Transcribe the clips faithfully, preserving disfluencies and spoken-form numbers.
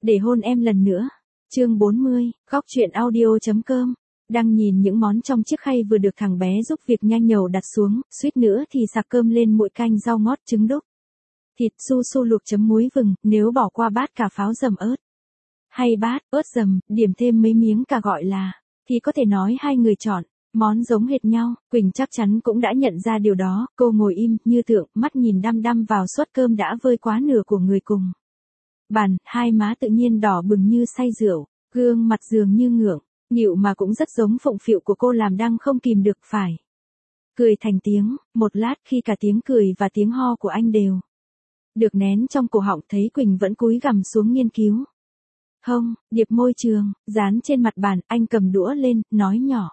Để hôn em lần nữa. Chương bốn mươi, góc truyện audio chấm com. Đang nhìn những món trong chiếc khay vừa được thằng bé giúp việc nhanh nhầu đặt xuống, suýt nữa thì sạc cơm lên muội canh rau ngót trứng đúc. Thịt su su luộc chấm muối vừng, nếu bỏ qua bát cà pháo dầm ớt. Hay bát, ớt dầm, điểm thêm mấy miếng cà gọi là, thì có thể nói hai người chọn, món giống hệt nhau. Quỳnh chắc chắn cũng đã nhận ra điều đó, cô ngồi im, như tượng, mắt nhìn đăm đăm vào suất cơm đã vơi quá nửa của người cùng. Bàn, hai má tự nhiên đỏ bừng như say rượu, gương mặt dường như ngượng, nghịu mà cũng rất giống phụng phịu của cô làm đang không kìm được phải. Cười thành tiếng, một lát khi cả tiếng cười và tiếng ho của anh đều được nén trong cổ họng thấy Quỳnh vẫn cúi gằm xuống nghiên cứu. Hông, điệp môi trường, dán trên mặt bàn, anh cầm đũa lên, nói nhỏ.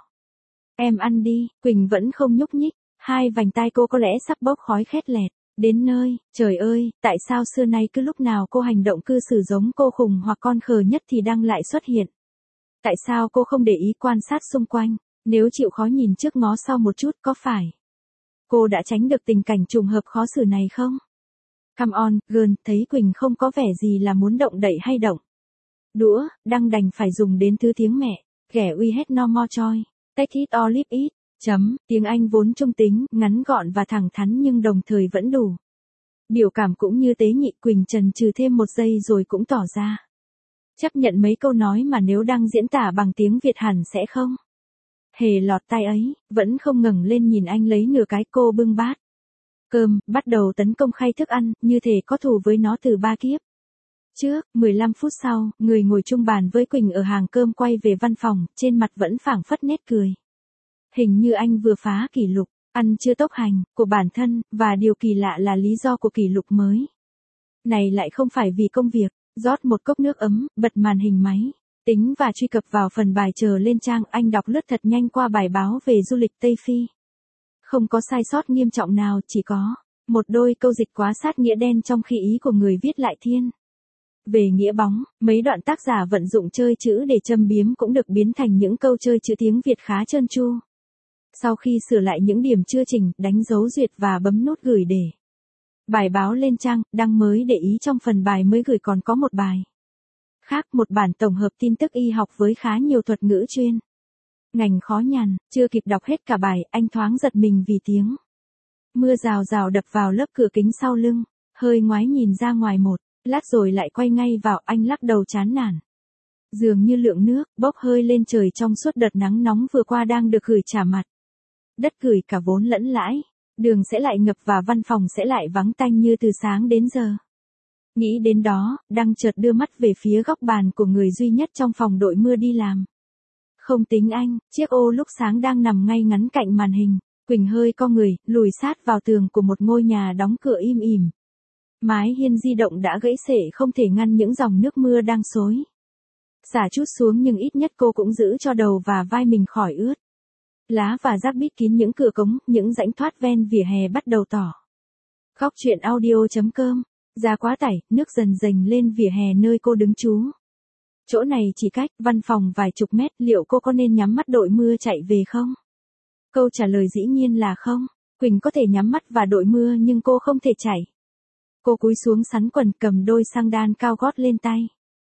Em ăn đi, Quỳnh vẫn không nhúc nhích, hai vành tai cô có lẽ sắp bốc khói khét lẹt. Đến nơi, trời ơi, tại sao xưa nay cứ lúc nào cô hành động cư xử giống cô khùng hoặc con khờ nhất thì đang lại xuất hiện? Tại sao cô không để ý quan sát xung quanh, nếu chịu khó nhìn trước ngó sau một chút có phải cô đã tránh được tình cảnh trùng hợp khó xử này không? Come on, girl, thấy Quỳnh không có vẻ gì là muốn động đậy hay động đũa, đang đành phải dùng đến thứ tiếng mẹ, ghẻ we had no more choice, take it or leave it. Chấm, tiếng Anh vốn trung tính, ngắn gọn và thẳng thắn nhưng đồng thời vẫn đủ. Biểu cảm cũng như tế nhị. Quỳnh chần chừ thêm một giây rồi cũng tỏ ra chấp nhận mấy câu nói mà nếu đang diễn tả bằng tiếng Việt hẳn sẽ không hề lọt tai ấy, vẫn không ngẩng lên nhìn anh lấy nửa cái. Cô bưng bát cơm, bắt đầu tấn công khay thức ăn, như thể có thù với nó từ ba kiếp trước. mười lăm phút sau, người ngồi chung bàn với Quỳnh ở hàng cơm quay về văn phòng, trên mặt vẫn phảng phất nét cười. Hình như anh vừa phá kỷ lục, ăn chưa tốc hành, của bản thân, và điều kỳ lạ là lý do của kỷ lục mới này lại không phải vì công việc. Rót một cốc nước ấm, bật màn hình máy tính và truy cập vào phần bài chờ lên trang. Anh đọc lướt thật nhanh qua bài báo về du lịch Tây Phi. Không có sai sót nghiêm trọng nào, chỉ có một đôi câu dịch quá sát nghĩa đen trong khi ý của người viết lại thiên về nghĩa bóng. Mấy đoạn tác giả vận dụng chơi chữ để châm biếm cũng được biến thành những câu chơi chữ tiếng Việt khá trơn tru. Sau khi sửa lại những điểm chưa chỉnh, đánh dấu duyệt và bấm nút gửi để bài báo lên trang, đăng mới để ý trong phần bài mới gửi còn có một bài khác, một bản tổng hợp tin tức y học với khá nhiều thuật ngữ chuyên ngành khó nhằn. Chưa kịp đọc hết cả bài, anh thoáng giật mình vì tiếng mưa rào rào đập vào lớp cửa kính sau lưng, hơi ngoái nhìn ra ngoài một lát rồi lại quay ngay vào. Anh lắc đầu chán nản. Dường như lượng nước bốc hơi lên trời trong suốt đợt nắng nóng vừa qua đang được gửi trả mặt đất, gửi cả vốn lẫn lãi. Đường sẽ lại ngập và văn phòng sẽ lại vắng tanh như từ sáng đến giờ. Nghĩ đến đó, Đăng chợt đưa mắt về phía góc bàn của người duy nhất trong phòng đội mưa đi làm. Không tính anh, chiếc ô lúc sáng đang nằm ngay ngắn cạnh màn hình. Quỳnh hơi co người, lùi sát vào tường của một ngôi nhà đóng cửa im ỉm. Mái hiên di động đã gãy xể không thể ngăn những dòng nước mưa đang xối xả trút xuống, nhưng ít nhất cô cũng giữ cho đầu và vai mình khỏi ướt. Lá và rác bít kín những cửa cống, những rãnh thoát ven vỉa hè bắt đầu tỏ. Góc truyện audio chấm com. Ra quá tải, nước dần dềnh lên vỉa hè nơi cô đứng trú. Chỗ này chỉ cách văn phòng vài chục mét, liệu cô có nên nhắm mắt đội mưa chạy về không? Câu trả lời dĩ nhiên là không. Quỳnh có thể nhắm mắt và đội mưa nhưng cô không thể chạy. Cô cúi xuống sắn quần, cầm đôi xăng đan cao gót lên tay,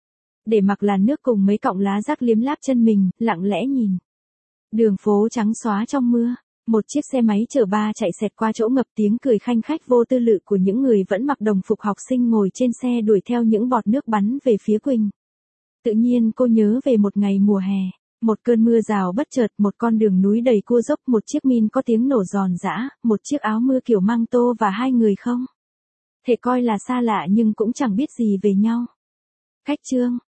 để mặc làn nước cùng mấy cọng lá rác liếm láp chân mình, lặng lẽ nhìn đường phố trắng xóa trong mưa. Một chiếc xe máy chở ba chạy xẹt qua chỗ ngập, tiếng cười khanh khách vô tư lự của những người vẫn mặc đồng phục học sinh ngồi trên xe đuổi theo những bọt nước bắn về phía Quỳnh. Tự nhiên cô nhớ về một ngày mùa hè, một cơn mưa rào bất chợt, một con đường núi đầy cua dốc, một chiếc min có tiếng nổ giòn giã, một chiếc áo mưa kiểu măng tô và hai người không thể coi là xa lạ nhưng cũng chẳng biết gì về nhau. Cách chương